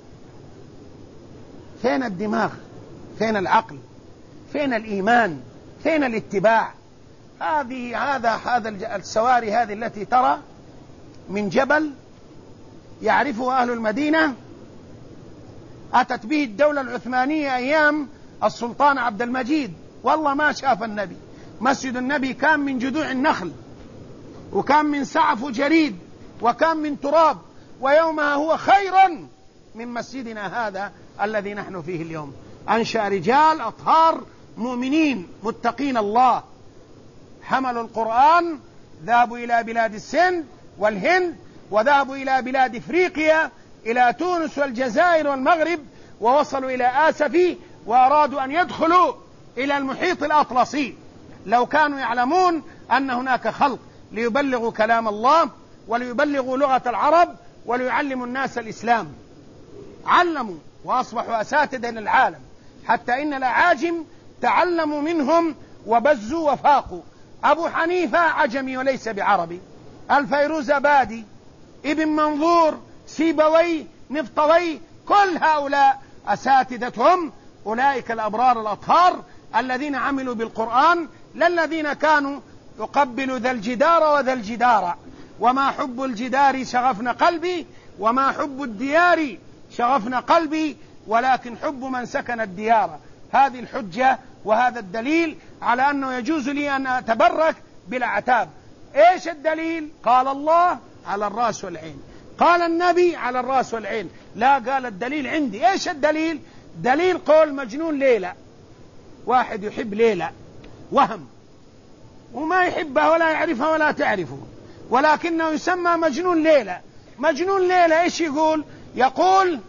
فين الدماغ؟ فين العقل؟ فين الإيمان؟ فين الاتباع؟ هذا السواري هذه التي ترى من جبل يعرفه أهل المدينة، أتت به الدولة العثمانية أيام السلطان عبد المجيد، والله ما شاف النبي. مسجد النبي كان من جذوع النخل، وكان من سعف وجريد، وكان من تراب. ويومها هو خير من مسجدنا هذا الذي نحن فيه اليوم. أنشأ رجال أطهار مؤمنين متقين الله، حملوا القرآن، ذهبوا إلى بلاد السند والهند، وذهبوا إلى بلاد إفريقيا، إلى تونس والجزائر والمغرب، ووصلوا إلى آسفي، وأرادوا أن يدخلوا إلى المحيط الأطلسي. لو كانوا يعلمون أن هناك خلق ليبلغوا كلام الله وليبلغوا لغة العرب وليعلموا الناس الإسلام، علموا وأصبحوا أساتذة للعالم، حتى إن الأعاجم تعلموا منهم وبزوا وفاقوا. أبو حنيفة عجمي وليس بعربي، الفيروزابادي، ابن منظور، سيبوي، نفطوي، كل هؤلاء أساتذتهم أولئك الأبرار الأطهار الذين عملوا بالقرآن، لا الذين كانوا يقبلوا ذا الجدار وذا الجدار. وما حب الجدار شغفنا قلبي، وما حب الديار شغفنا قلبي، ولكن حب من سكن الديار. هذه الحجة وهذا الدليل على أنه يجوز لي أن أتبرك بالأعتاب. إيش الدليل؟ قال الله على الرأس والعين، قال النبي على الرأس والعين، لا قال الدليل عندي. إيش الدليل؟ دليل قول مجنون ليلى. واحد يحب ليلى وهم، وما يحبها ولا يعرفها ولا تعرفه، ولكنه يسمى مجنون ليلى. مجنون ليلى إيش يقول؟ يقول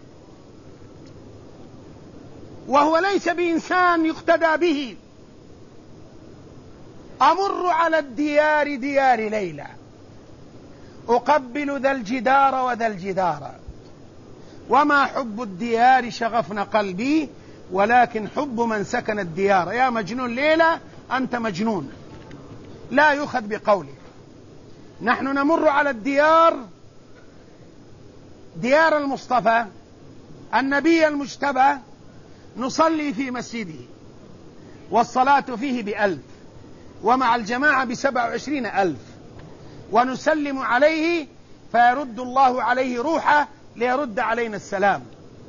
وهو ليس بإنسان يقتدى به: أمر على الديار ديار ليلى، أقبل ذا الجدار وذا الجدار، وما حب الديار شغفنا قلبي، ولكن حب من سكن الديار. يا مجنون ليلى أنت مجنون، لا يؤخذ بقولك. نحن نمر على الديار، ديار المصطفى النبي المجتبى، نصلي في مسجده والصلاة فيه ب1000 ومع الجماعة ب27,000، ونسلم عليه فيرد الله عليه روحه ليرد علينا السلام،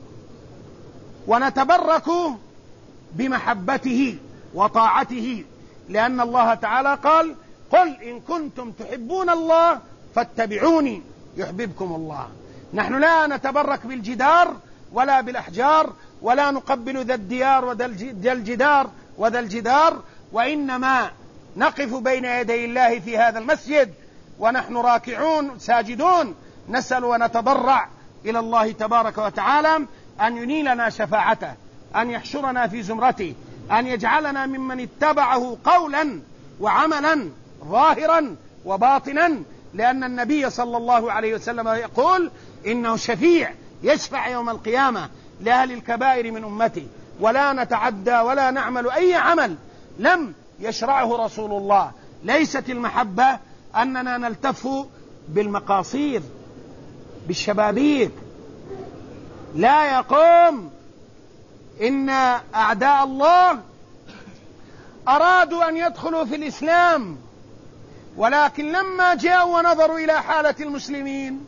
ونتبرك بمحبته وطاعته، لأن الله تعالى قال: قل إن كنتم تحبون الله فاتبعوني يحببكم الله. نحن لا نتبرك بالجدار ولا بالأحجار، ولا نقبل ذا الديار وذا الجدار وذا الجدار، وإنما نقف بين يدي الله في هذا المسجد ونحن راكعون ساجدون، نسأل ونتضرع إلى الله تبارك وتعالى أن ينيلنا شفاعته، أن يحشرنا في زمرته، أن يجعلنا ممن اتبعه قولا وعملا ظاهرا وباطنا، لأن النبي صلى الله عليه وسلم يقول إنه شفيع يشفع يوم القيامة لأهل الكبائر من أمتي، ولا نتعدى ولا نعمل أي عمل لم يشرعه رسول الله. ليست المحبة أننا نلتف بالمقاصير بالشبابيك، لا يقوم. إن أعداء الله أرادوا أن يدخلوا في الإسلام، ولكن لما جاءوا ونظروا إلى حالة المسلمين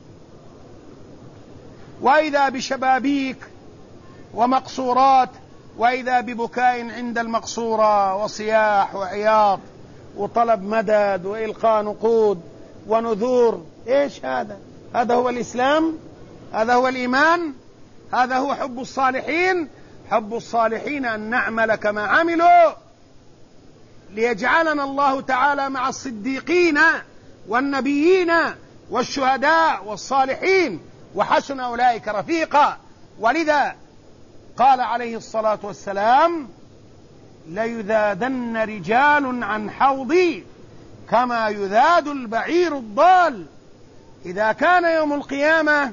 وإذا بشبابيك ومقصورات، وإذا ببكاء عند المقصورة وصياح وعياط وطلب مدد وإلقاء نقود ونذور. إيش هذا؟ هذا هو الإسلام؟ هذا هو الإيمان؟ هذا هو حب الصالحين؟ حب الصالحين أن نعمل كما عملوا، ليجعلنا الله تعالى مع الصديقين والنبيين والشهداء والصالحين، وحسن أولئك رفيقا. ولذا قال عليه الصلاة والسلام: ليذادن رجال عن حوضي كما يذاد البعير الضال. إذا كان يوم القيامة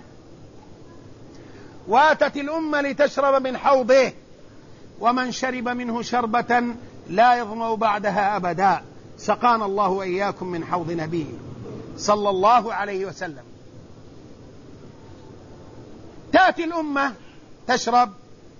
واتت الأمة لتشرب من حوضه، ومن شرب منه شربة لا يظمأ بعدها أبدا، سقانا الله وإياكم من حوض نبيه صلى الله عليه وسلم. تأتي الأمة تشرب،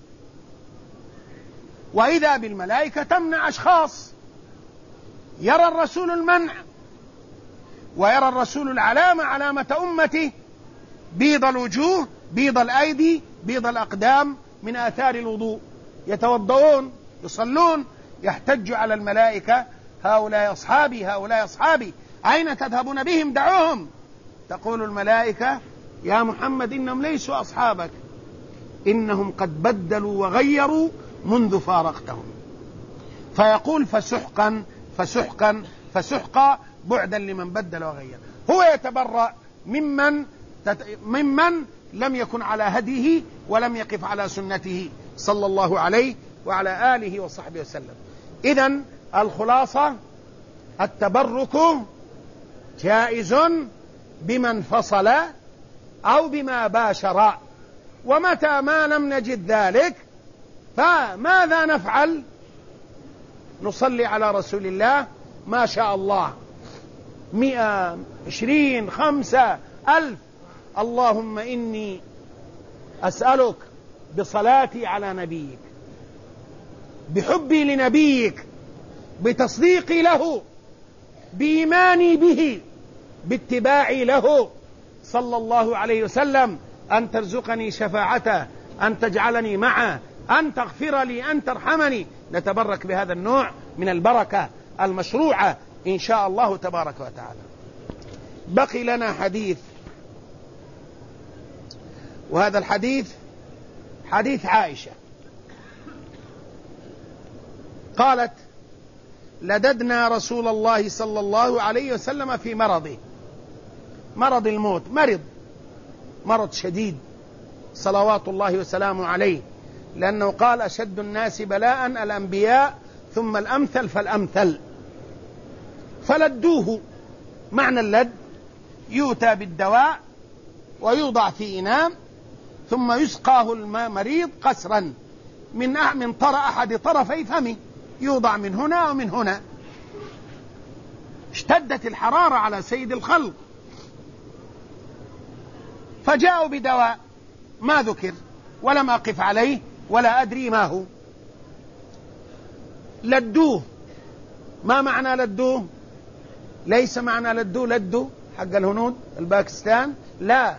وإذا بالملائكة تمنع أشخاص. يرى الرسول المنع، ويرى الرسول العلامة، علامة أمته: بيض الوجوه، بيض الأيدي، بيض الأقدام، من آثار الوضوء. يتوضؤون، يصلون، يحتج على الملائكة: هؤلاء أصحابي، هؤلاء أصحابي، أين تذهبون بهم؟ دعوهم. تقول الملائكة: يا محمد إنهم ليسوا أصحابك، إنهم قد بدلوا وغيروا منذ فارقتهم. فيقول فسحقا فسحقا فسحقا بعدا لمن بدل وغير. هو يتبرأ ممن لم يكن على هديه ولم يقف على سنته صلى الله عليه وعلى آله وصحبه وسلم. إذن الخلاصة التبرك جائز بمن فصل أو بما باشر، ومتى ما لم نجد ذلك فماذا نفعل؟ نصلي على رسول الله ما شاء الله 100 20 5 1000. اللهم إني أسألك بصلاتي على نبيك، بحبي لنبيك، بتصديقي له، بإيماني به، باتباعي له صلى الله عليه وسلم، أن ترزقني شفاعته، أن تجعلني معه، أن تغفر لي، أن ترحمني. نتبرك بهذا النوع من البركة المشروعة إن شاء الله تبارك وتعالى. بقي لنا حديث، وهذا الحديث حديث عائشة قالت: لددنا رسول الله صلى الله عليه وسلم في مرضه، مرض الموت، مرض شديد صلوات الله وسلامه عليه، لأنه قال: أشد الناس بلاء الأنبياء ثم الأمثل فالأمثل. فلدوه، معنى اللد يؤتى بالدواء ويوضع في إناء ثم يسقاه المريض قسرا من أحد طرفي فمه، يوضع من هنا ومن هنا. اشتدت الحرارة على سيد الخلق فجاءوا بدواء ما ذكر ولم أقف عليه ولا أدري ما هو. لدوه. ما معنى لدوه؟ ليس معنى لدو حق الهنود الباكستان، لا،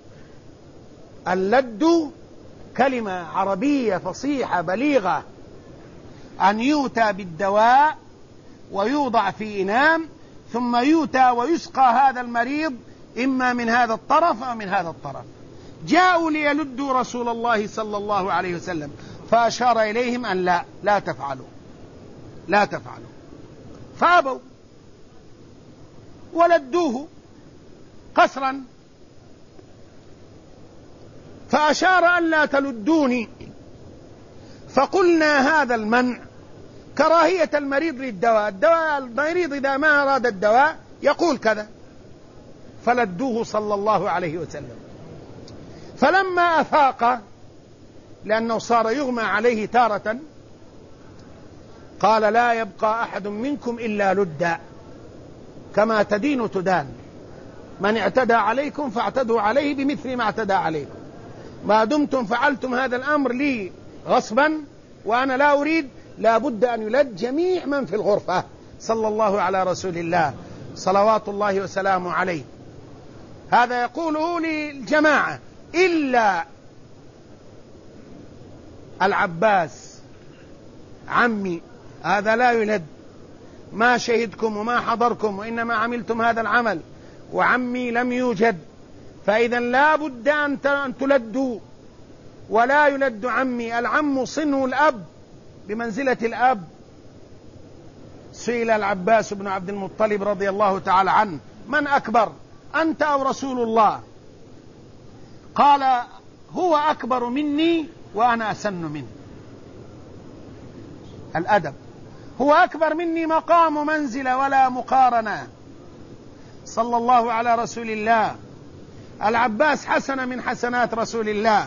اللد كلمة عربية فصيحة بليغة، أن يؤتى بالدواء ويوضع في إناء ثم يؤتى ويسقى هذا المريض إما من هذا الطرف أو من هذا الطرف. جاءوا ليلدوا رسول الله صلى الله عليه وسلم فأشار إليهم أن لا تفعلوا، فأبوا ولدوه قسرا، فأشار أن لا تلدوني. فقلنا هذا المنع كراهية المريض للدواء، المريض إذا ما أراد الدواء يقول كذا. فلدوه صلى الله عليه وسلم. فلما أفاق، لأنه صار يغمى عليه تارة، قال: لا يبقى أحد منكم إلا لدا، كما تدين تدان، من اعتدى عليكم فاعتدوا عليه بمثل ما اعتدى عليكم، ما دمتم فعلتم هذا الأمر لي غصبا وأنا لا أريد، لا بد أن يلد جميع من في الغرفة. صلى الله على رسول الله صلوات الله وسلامه عليه. هذا يقوله للجماعة إلا العباس عمي، هذا لا يلد، ما شهدكم وما حضركم وإنما عملتم هذا العمل، وعمي لم يوجد، فإذا لا بد أن تلدوا، ولا يلد عمي. العم صنه الأب بمنزلة الأب. سئل العباس بن عبد المطلب رضي الله تعالى عنه: من أكبر، أنت أو رسول الله؟ قال: هو أكبر مني وأنا أسن منه. الأدب. هو أكبر مني مقام ومنزلة ولا مقارنة. صلى الله على رسول الله. العباس حسنة من حسنات رسول الله.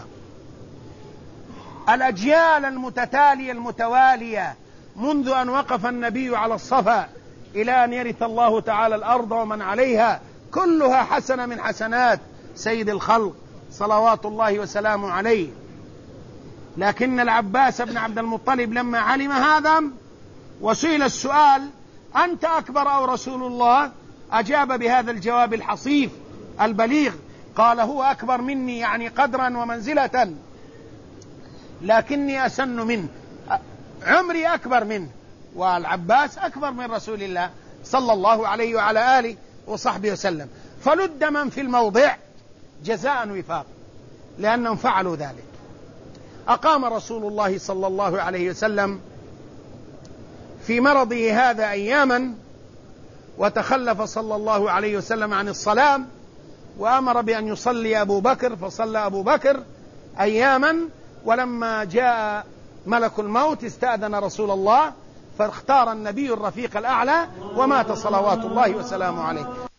الأجيال المتتالية المتوالية منذ أن وقف النبي على الصفا إلى أن يرث الله تعالى الأرض ومن عليها، كلها حسنة من حسنات سيد الخلق صلوات الله وسلامه عليه. لكن العباس بن عبد المطلب لما علم هذا وسئل السؤال: أنت أكبر أو رسول الله؟ أجاب بهذا الجواب الحصيف البليغ، قال: هو أكبر مني، يعني قدرا ومنزلة، لكني أسن منه، عمري أكبر منه، والعباس أكبر من رسول الله صلى الله عليه وعلى آله وصحبه وسلم. فلد من في الموضع جزاء وفاق، لأنهم فعلوا ذلك. أقام رسول الله صلى الله عليه وسلم في مرضه هذا أياما، وتخلف صلى الله عليه وسلم عن الصلاة، وأمر بأن يصلي أبو بكر، فصلى أبو بكر أياما. ولما جاء ملك الموت استأذن رسول الله، فاختار النبي الرفيق الأعلى ومات صلوات الله وسلامه عليه.